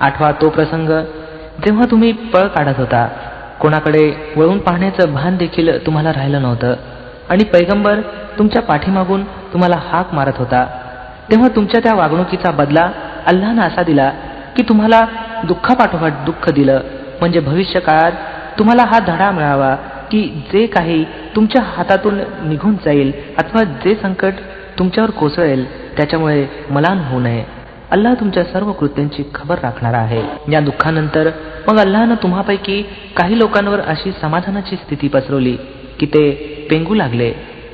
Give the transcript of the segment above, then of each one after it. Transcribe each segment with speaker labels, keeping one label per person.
Speaker 1: आठवा तो प्रसंग जेव्हा तुम्ही पळ काढत होता, कोणाकडे वळून पाहण्याचं भान देखील तुम्हाला राहिलं नव्हतं आणि पैगंबर तुमच्या पाठीमागून तुम्हाला हाक मारत होता. तेव्हा तुमच्या त्या वागणुकीचा बदला अल्लाहनं असा दिला की तुम्हाला दुःखापाठोपाठ दुःख दिलं, म्हणजे भविष्य काळात तुम्हाला हा धडा मिळावा की जे काही तुमच्या हातातून निघून जाईल अथवा जे संकट तुमच्यावर कोसळेल त्याच्यामुळे मलान होऊ नये. अल्लाह तुमच्या सर्व कृत्यांची खबर राखणारा आहे. या दुःखानंतर मग अल्लाहनं तुम्हापैकी काही लोकांवर अशी समाधानाची स्थिती पसरवली की ते पेंगू लागले.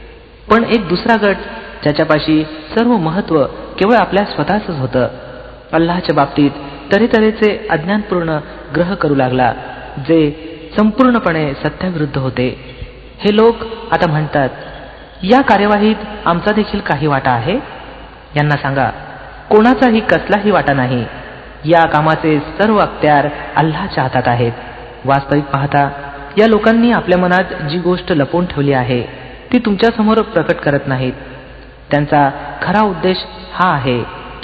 Speaker 1: पण एक दुसरा गट ज्याच्यापाशी सर्व महत्त्व केवळ आपल्या स्वतःच होतं, अल्लाहच्या बाबतीत तऱ्हेतऱ्हेचे अज्ञानपूर्ण ग्रह करू लागला जे संपूर्णपणे सत्याविरुद्ध होते. हे लोक आता म्हणतात, या कार्यवाहीत आमचा देखील काही वाटा आहे. यांना सांगा, कोणाचाही कसलाही वाटा नाही. या कामाचे सर्व अख्त्यार अल्लाहच्या हातात आहेत. वास्तविक पाहता या लोकांनी आपल्या मनात जी गोष्ट लपवून ठेवली आहे ती तुमच्यासमोर प्रकट करत नाहीत. त्यांचा खरा उद्देश हा आहे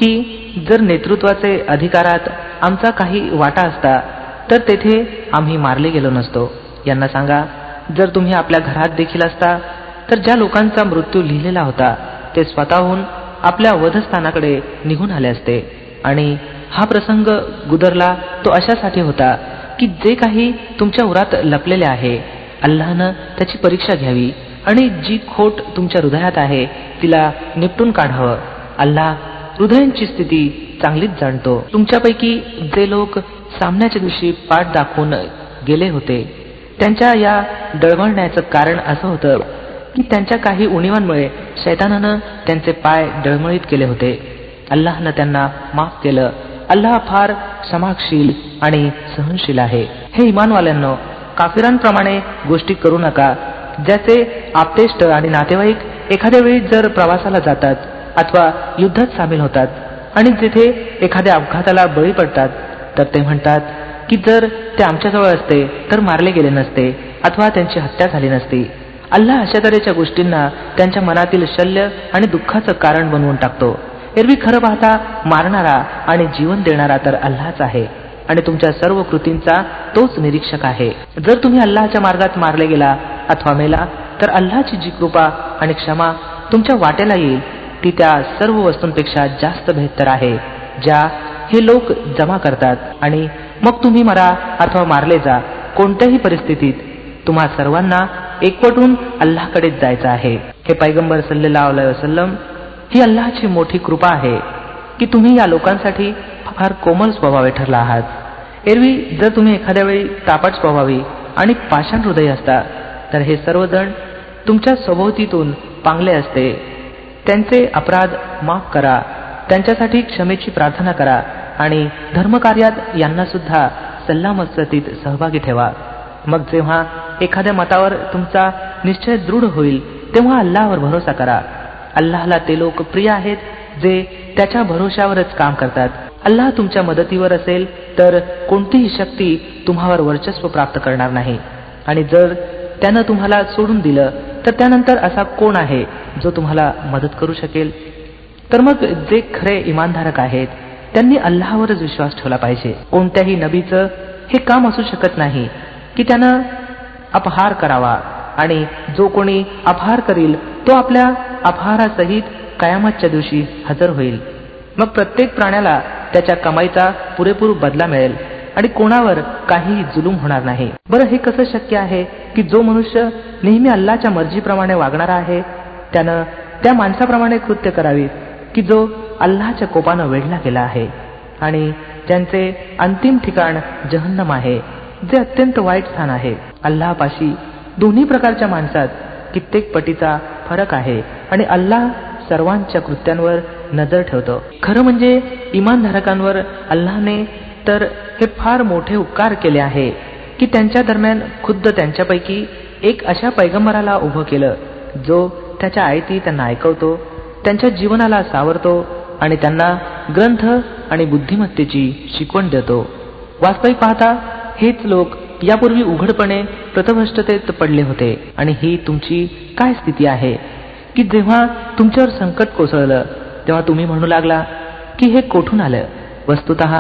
Speaker 1: की जर नेतृत्वाचे अधिकारात आमचा काही वाटा असता तर तेथे आम्ही मारले गेलो नसतो. यांना सांगा, जर तुम्ही आपल्या घरात देखील असता तर ज्या लोकांचा मृत्यू लिहिलेला होता ते स्वतःहून आपल्या वधस्थानाकडे निघून आले असते. आणि हा प्रसंग गुदरला तो अशासाठी होता की जे काही तुमच्या उरात लपलेले आहे अल्लाहनं त्याची परीक्षा घ्यावी आणि जी खोट तुमच्या हृदयात आहे तिला निपटून काढावं. अल्लाह हृदयांची स्थिती चांगलीच जाणतो. तुमच्यापैकी जे लोक सामन्याच्या दिवशी पाठ दाखवून गेले होते त्यांच्या या डळमळण्याचं कारण असं होतं की त्यांच्या काही उणीवांमुळे शैतानानं त्यांचे पाय डळमळीत केले होते. अल्लाहनं त्यांना माफ केलं. अल्लाह फार क्षमाशील आणि सहनशील आहे. हे इमानवाल्यांनो, काफिरांप्रमाणे गोष्टी करू नका ज्याचे आप्तेष्ट आणि नातेवाईक एखाद्या वेळी जर प्रवासाला जातात अथवा युद्धात सामील होतात आणि जिथे एखाद्या अपघाताला बळी पडतात तर ते म्हणतात की जर ते आमच्याजवळ असते तर मारले गेले नसते अथवा त्यांची हत्या झाली नसती. अल्लाह अशा तऱ्हेच्या गोष्टींना त्यांच्या मनातील शल्य आणि दुःखाचं कारण बनवून टाकतो. एरवी खरं पाहता मारणारा आणि जीवन देणारा तर अल्लाहच आहे आणि तुमच्या सर्व कृतींचा तोच निरीक्षक आहे. जर तुम्ही अल्लाहच्या मार्गात मारले गेला अथवा मेला तर अल्लाहची जी कृपा आणि क्षमा तुमच्या वाट्याला येईल ती त्या सर्व वस्तूंपेक्षा जास्त बेहतर आहे ज्या हे लोक जमा करतात. आणि मग तुम्ही मरा अथवा मारले जा, कोणत्याही परिस्थितीत तुम्हा सर्वांना एकवटून अल्लाहकडेच जायचं आहे. हे पैगंबर सल्लल्लाहु अलैहि वसल्लम, ही अल्लाहची मोठी कृपा आहे की तुम्ही या लोकांसाठी फार कोमल स्वभावे ठरला आहात. एरवी जर तुम्ही एखाद्या वेळी तापट स्वभावी आणि पाषाण हृदय असता तर हे सर्वजण तुमच्या सभोवतीतून पांगले असते. त्यांचे अपराध माफ करा, त्यांच्यासाठी क्षमेची प्रार्थना करा आणि धर्मकार्यात यांना सुद्धा सल्लामसलतीत सहभागी ठेवा. मग जेव्हा एखाद्या मतावर तुमचा निश्चय दृढ होईल तेव्हा अल्लाहवर भरोसा करा. अल्लाहला ते लोक प्रिय आहेत जे त्याच्या भरोशावरच काम करतात. अल्लाह तुमच्या मदतीवर असेल तर कोणतीही शक्ती तुम्हावर वर्चस्व प्राप्त करणार नाही आणि जर त्यानं तुम्हाला सोडून दिलं तर त्यानंतर असा कोण आहे जो तुम्हाला मदत करू शकेल. तर मग जे खरे इमानधारक आहेत त्यांनी अल्लाहवरच विश्वास ठेवला पाहिजे. कोणत्याही नबीचं हे काम असू शकत नाही की त्यानं अपहार करावा आणि जो कोणी अपहार करील तो आपल्या अपहारासहित कयामतच्या दिवशी हजर होईल. मग प्रत्येक प्राण्याला त्याच्या कमाईचा पुरेपूर बदला मिळेल आणि कोणावर काहीही जुलूम होणार नाही. बरं, हे कसं शक्य आहे की जो मनुष्य नेहमी अल्लाहच्या मर्जीप्रमाणे वागणारा आहे त्यानं त्या माणसाप्रमाणे कृत्य करावी की जो अल्लाहच्या कोपानं वेढला गेला आहे आणि ज्यांचे अंतिम ठिकाण जहन्नम आहे जे अत्यंत वाईट स्थान आहे. अल्लाहपाशी दोन्ही प्रकारच्या माणसात कित्येक पटीचा फरक आहे आणि अल्लाह सर्वांच्या कृत्यांवर नजर ठेवतो. खरं म्हणजे इमानधारकांवर अल्लाहने तर हे फार मोठे उपकार केले आहे की त्यांच्या दरम्यान खुद्द त्यांच्यापैकी एक अशा पैगंबराला उभं केलं जो त्याच्या आयती त्यांना ऐकवतो, त्यांच्या जीवनाला सावरतो आणि त्यांना ग्रंथ आणि बुद्धिमत्तेची शिकवण देतो. वास्तविक पाहता हेच लोक यापूर्वी उघडपणे प्रतभ्रष्टतेत पडले होते. आणि ही तुमची काय स्थिती आहे की जेव्हा तुमच्यावर संकट कोसळलं तेव्हा तुम्ही म्हणू लागला की हे कोठून आलं. वस्तुतः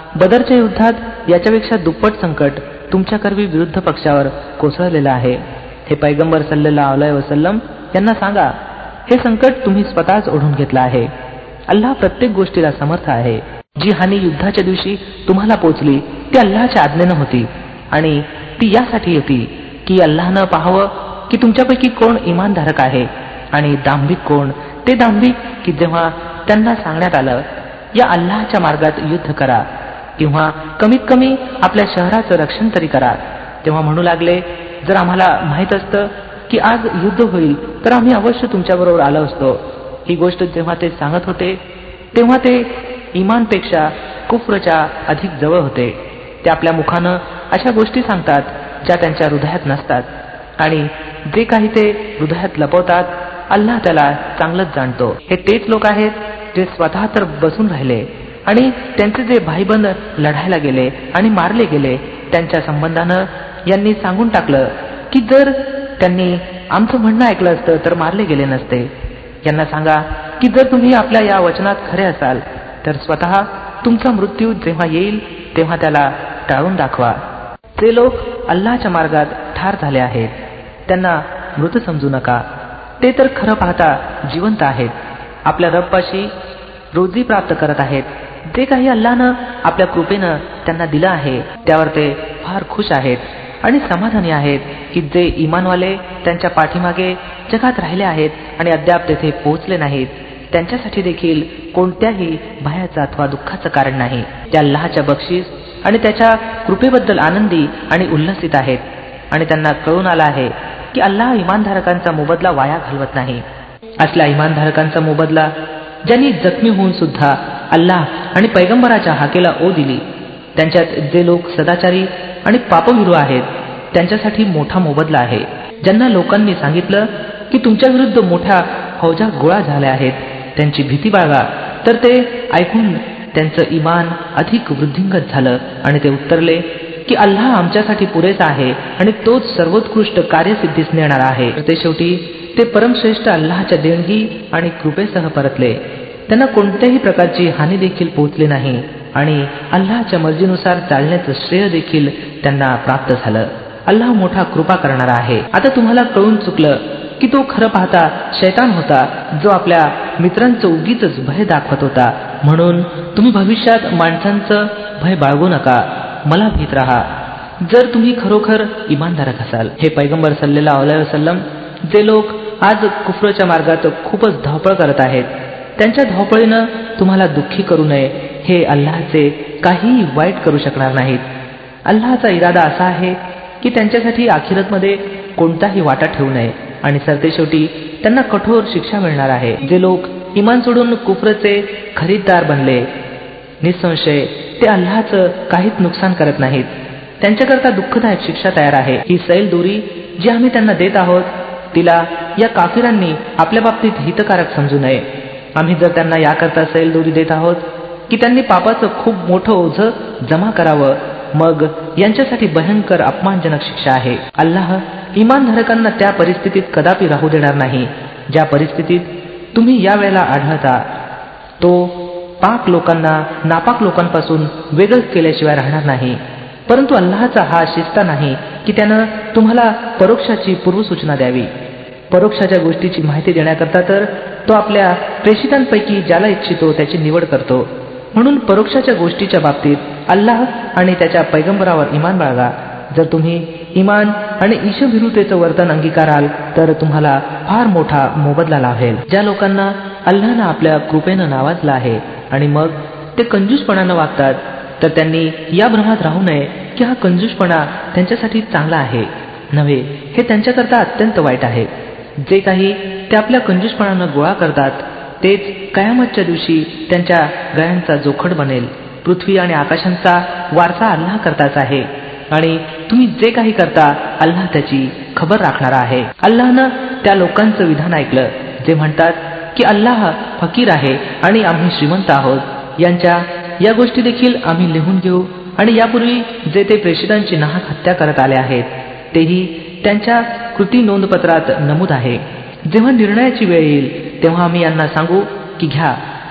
Speaker 1: बदरच्या युद्धात याच्यापेक्षा दुप्पट संकट तुमच्याकरवी विरुद्ध पक्षावर कोसळलेलं आहे. हे पैगंबर सल्लल्लाहु अलैहि वसल्लम यांना सांगा, हे संकट तुम्ही स्वतःच ओढून घेतलं आहे. अल्लाह प्रत्येक गोष्टीला समर्थ आहे. जी हानी युद्धाच्या दिवशी तुम्हाला पोचली ती अल्लाहच्या आज्ञेनं होती आणि ती यासाठी होती की अल्लाहनं पाहावं की तुमच्यापैकी कोण इमानधारक आहे आणि दांभिक कोण. ते दांभिक की जेव्हा त्यांना सांगण्यात आलं या अल्लाहच्या मार्गात युद्ध करा किंवा कमीत कमी आपल्या शहराचं रक्षण तरी करा, तेव्हा म्हणू लागले, जर आम्हाला माहीत असतं की आज युद्ध होईल तर आम्ही अवश्य तुमच्याबरोबर आलो असतो. ही गोष्ट जेव्हा ते सांगत होते तेव्हा ते इमानपेक्षा कुफ्रच्या अधिक जवळ होते. ते आपल्या मुखानं अशा गोष्टी सांगतात ज्या त्यांच्या हृदयात नसतात आणि जे काही ते हृदयात लपवतात अल्लाह त्याला चांगलंच जाणतो. हे तेच लोक आहेत जे स्वतः तर बसून राहिले आणि त्यांचे जे भाईबंद लढायला गेले आणि मारले गेले त्यांच्या संबंधानं यांनी सांगून टाकलं की जर त्यांनी आमचं म्हणणं ऐकलं असतं तर मारले गेले नसते. यांना सांगा की जर तुम्ही आपल्या या वचनात खरे असाल तर स्वतः तुमचा मृत्यू जेव्हा येईल तेव्हा त्याला टाळून दाखवा. जे लोक अल्लाहच्या मार्गात ठार झाले आहेत त्यांना मृत समजू नका. ते तर खरं पाहता जिवंत आहेत, आपल्या रबपाशी रोजी प्राप्त करत आहेत. जे काही अल्लाहनं आपल्या कृपेनं त्यांना दिलं आहे त्यावर ते फार खुश आहेत आणि समाधानी आहेत की जे इमानवाले त्यांच्या पाठीमागे जगात राहिले आहेत आणि अद्याप तेथे पोहोचले नाहीत त्यांच्यासाठी देखील कोणत्याही भयाचं अथवा दुःखाचं कारण नाही. ते अल्लाहच्या बक्षीस आणि त्याच्या कृपेबद्दल आनंदी आणि उल्लसित आहेत आणि त्यांना कळून आलं आहे की अल्लाह इमानधारकांचा मोबदला वाया घालवत नाही. असल्या इमानधारकांचा मोबदला ज्यांनी जखमी होऊन सुद्धा अल्लाह आणि पैगंबराच्या हाकेला ओ दिली, त्यांच्यात जे लोक सदाचारी आणि पापविरू आहेत त्यांच्यासाठी मोठा मोबदला आहे. ज्यांना लोकांनी सांगितलं की तुमच्या विरुद्ध मोठ्या फौजा गोळा झाल्या आहेत त्यांची भीती बाळगा, तर ते ऐकून त्यांचं इमान अधिक वृद्धिंगत झालं आणि ते उत्तरले की अल्लाह आमच्यासाठी पुरेसा आहे आणि तोच सर्वोत्कृष्ट कार्यसिद्धीस नेणारा आहे. ते शेवटी ते परमश्रेष्ठ अल्लाहच्या देणगी आणि कृपेसह परतले. त्यांना कोणत्याही प्रकारची हानी देखील पोहोचली नाही आणि अल्लाहच्या मर्जीनुसार चालण्याचं श्रेय देखील त्यांना प्राप्त झालं. अल्लाह मोठा कृपा करणारा आहे. आता तुम्हाला कळून चुकलं की तो खरं पाहता शैतान होता जो आपल्या मित्रांचं उगीच भय दाखवत होता. म्हणून तुम्ही भविष्यात माणसांचं भय बाळगू नका, मला भीत राहा जर तुम्ही खरोखर इमानधारक असाल. हे पैगंबर सल्लल्लाहु अलैहि वसल्लम, जे लोक आज कुफ्रच्या मार्गात खूपच धावपळ करत आहेत त्यांच्या धावपळीनं तुम्हाला दुःखी करू नये. हे अल्लाहचे काहीही वाईट करू शकणार नाहीत. अल्लाहचा इरादा असा आहे की त्यांच्यासाठी आखिरतमध्ये कोणताही वाटा ठेवू नये आणि सरतेशेवटी त्यांना कठोर शिक्षा मिळणार आहे. जे लोक इमान सोडून कुफ्रचे खरीददार बनले निसंशय ते अल्लाहचं काहीच नुकसान करत नाहीत. त्यांच्याकरता दुःखदायक शिक्षा तयार आहे. ही सैल दोरी जी आम्ही त्यांना देत आहोत तिला या काफिरांनी आपल्या बाबतीत हितकारक समजू नये. आम्ही जर त्यांना याकरता सैल दोरी देत आहोत की त्यांनी पापाचं खूप मोठं ओझं जमा करावं, मग यांच्यासाठी भयंकर अपमानजनक शिक्षा आहे. अल्लाह इमानधारकांना त्या परिस्थितीत कदापि राहू देणार नाही ज्या परिस्थितीत तुम्ही यावेळेला आढळता. तो पाक लोकांना नापाक लोकांपासून वेगळंच केल्याशिवाय राहणार नाही. परंतु अल्लाहचा हा शिस्ता नाही की त्यानं तुम्हाला परोक्षाची पूर्वसूचना द्यावी. परोक्षाच्या गोष्टीची माहिती देण्याकरता तर तो आपल्या प्रेषितांपैकी ज्याला इच्छितो त्याची निवड करतो. म्हणून परोक्षाच्या गोष्टीच्या बाबतीत अल्लाह आणि त्याच्या पैगंबरावर इमान बाळगा. जर तुम्ही इमान आणि ईशभिरुतेचं वर्तन अंगीकाराल तर तुम्हाला फार मोठा मोबदला लाभेल. ज्या लोकांना अल्लाहनं आपल्या कृपेनं नावाजलं आहे आणि मग ते कंजूसपणानं वागतात तर त्यांनी या भ्रमात राहू नये की हा कंजूसपणा त्यांच्यासाठी चांगला आहे. नव्हे, हे त्यांच्याकरता अत्यंत वाईट आहे. जे काही ते आपल्या कंजूसपणानं गोळा करतात तेच कयामतच्या दिवशी त्यांच्या गळ्यांचा जोखड बनेल. पृथ्वी आणि आकाशांचा वारसा अल्लाह करताच आहे आणि तुम्ही जे काही करता अल्लाह त्याची खबर राखणारा आहे. अल्लाहनं त्या लोकांचं विधान ऐकलं जे म्हणतात की अल्लाह फकीर आहे आणि आम्ही श्रीमंत आहोत. यांच्या या गोष्टी देखील आम्ही लिहून घेऊ आणि यापूर्वी जे ते प्रेषितांची नाहक हत्या करत आले आहेत तेही त्यांच्या कृती नोंदपत्रात नमूद आहे. जेव्हा निर्णयाची वेळ येईल तेव्हा आम्ही यांना सांगू की घ्या,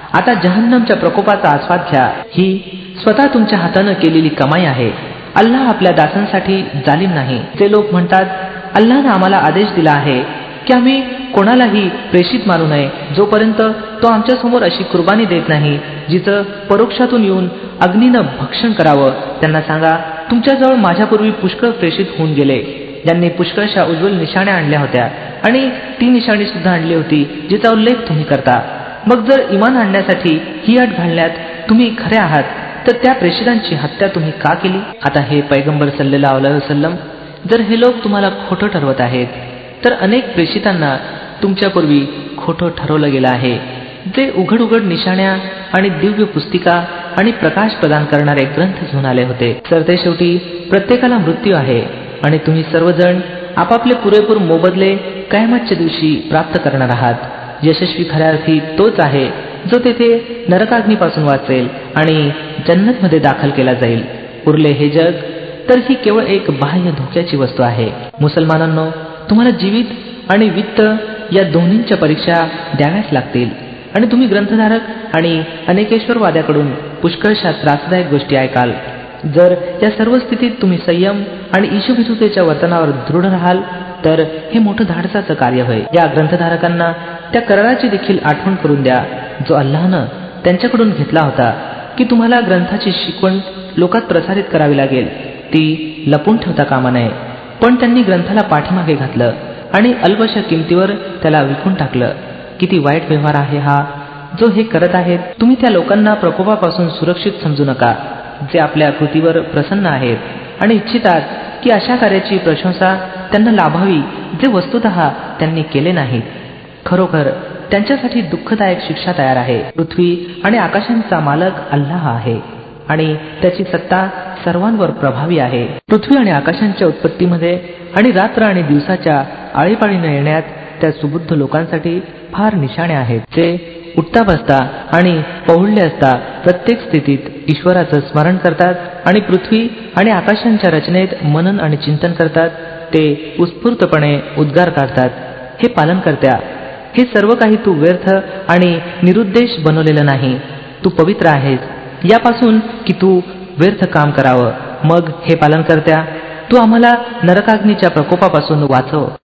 Speaker 1: आता जहन्नमच्या प्रकोपाचा आस्वाद घ्या. ही स्वतः तुमच्या हातानं केलेली कमाई आहे. अल्लाह आपल्या दासांसाठी जालिम नाही. जे लोक म्हणतात, अल्लाहनं आम्हाला आदेश दिला आहे की आम्ही कोणालाही प्रेषित मानू नये जोपर्यंत तो आमच्यासमोर अशी कुर्बानी देत नाही जिचं परोक्षातून येऊन अग्नीनं भक्षण करावं, त्यांना सांगा, तुमच्याजवळ माझ्यापूर्वी पुष्कळ प्रेषित होऊन गेले, ज्यांनी पुष्कळशा उज्ज्वल निशाण्या आणल्या होत्या आणि ती निशाणी सुद्धा आणली होती जिचा उल्लेख तुम्ही करता. मग जर इमान आणण्यासाठी ही अट घालण्यात तुम्ही खरे आहात तर त्या प्रेषितांची हत्या तुम्ही का केली? आता हे पैगंबर सल्लल्लाहु अलैहि वसल्लम, जर हे लोक तुम्हाला खोटं ठरवत आहेत तर अनेक प्रेषितांना तुमच्यापूर्वी खोटं ठरवलं गेलं आहे, जे उघड उघड निशाण्या आणि दिव्य पुस्तिका आणि प्रकाश प्रदान करणारे ग्रंथ घेऊन आले होते. सरतेशेवटी प्रत्येकाला मृत्यू आहे आणि तुम्ही सर्वजण आपापले पुरेपूर मोबदले कयामतच्या दिवशी प्राप्त करणार आहात. यशस्वी खऱ्या अर्थी तोच आहे जो तेथे नरकाग्नीपासून वाचेल आणि जन्नतमध्ये दाखल केला जाईल. उरले हे जग तर ही केवळ एक बाह्य धोक्याची वस्तू आहे. मुसलमानांनो, तुम्हाला जीवित आणि वित्त या दोन्हींच्या परीक्षा द्याव्याच लागतील आणि तुम्ही ग्रंथधारक आणि अनेकेश्वरवाद्याकडून पुष्कळशा त्रासदायक गोष्टी ऐकाल. जर या सर्व स्थितीत तुम्ही संयम आणि ईशुभिरुतेच्या वर्तनावर दृढ राहाल तर हे मोठं धाडसाचं कार्य होय. या ग्रंथधारकांना त्या कराराची देखील आठवण करून द्या जो अल्लाहनं त्यांच्याकडून घेतला होता की तुम्हाला ग्रंथाची शिकवण लोकात प्रसारित करावी लागेल, ती लपून ठेवता कामा नये. पण त्यांनी ग्रंथाला पाठीमागे घातलं आणि अल्पशा किमतीवर त्याला विकून टाकलं. किती वाईट व्यवहार आहे हा जो हे करत आहेत. तुम्ही त्या लोकांना प्रकोपापासून सुरक्षित समजू नका जे आपल्या कृतीवर प्रसन्न आहेत आणि इच्छितात की अशा कार्याची प्रशंसा त्यांना लाभावी जे वस्तुतः त्यांनी केले नाहीत. खरोखर त्यांच्यासाठी दुःखदायक शिक्षा तयार आहे. पृथ्वी आणि आकाशांचा मालक अल्लाह आहे आणि त्याची सत्ता सर्वांवर प्रभावी आहे. पृथ्वी आणि आकाशांच्या उत्पत्तीमध्ये आणि रात्र आणि दिवसाच्या आळीपाळीने येण्यात त्या सुबुद्ध लोकांसाठी फार निशाण्या आहेत, जे उठता बसता आणि पहुडले असता प्रत्येक स्थितीत ईश्वराचं स्मरण करतात आणि पृथ्वी आणि आकाशांच्या रचनेत मनन आणि चिंतन करतात. ते उत्स्फूर्तपणे उद्गार काढतात, हे पालन करत्या, हे सर्व काही तू व्यर्थ आणि निरुद्देश बनवलेलं नाही. तू पवित्र आहेस यापासून की तू व्यर्थ काम करावं. मग हे पालन करत्या, तू आम्हाला नरकाग्नीच्या प्रकोपापासून वाचव.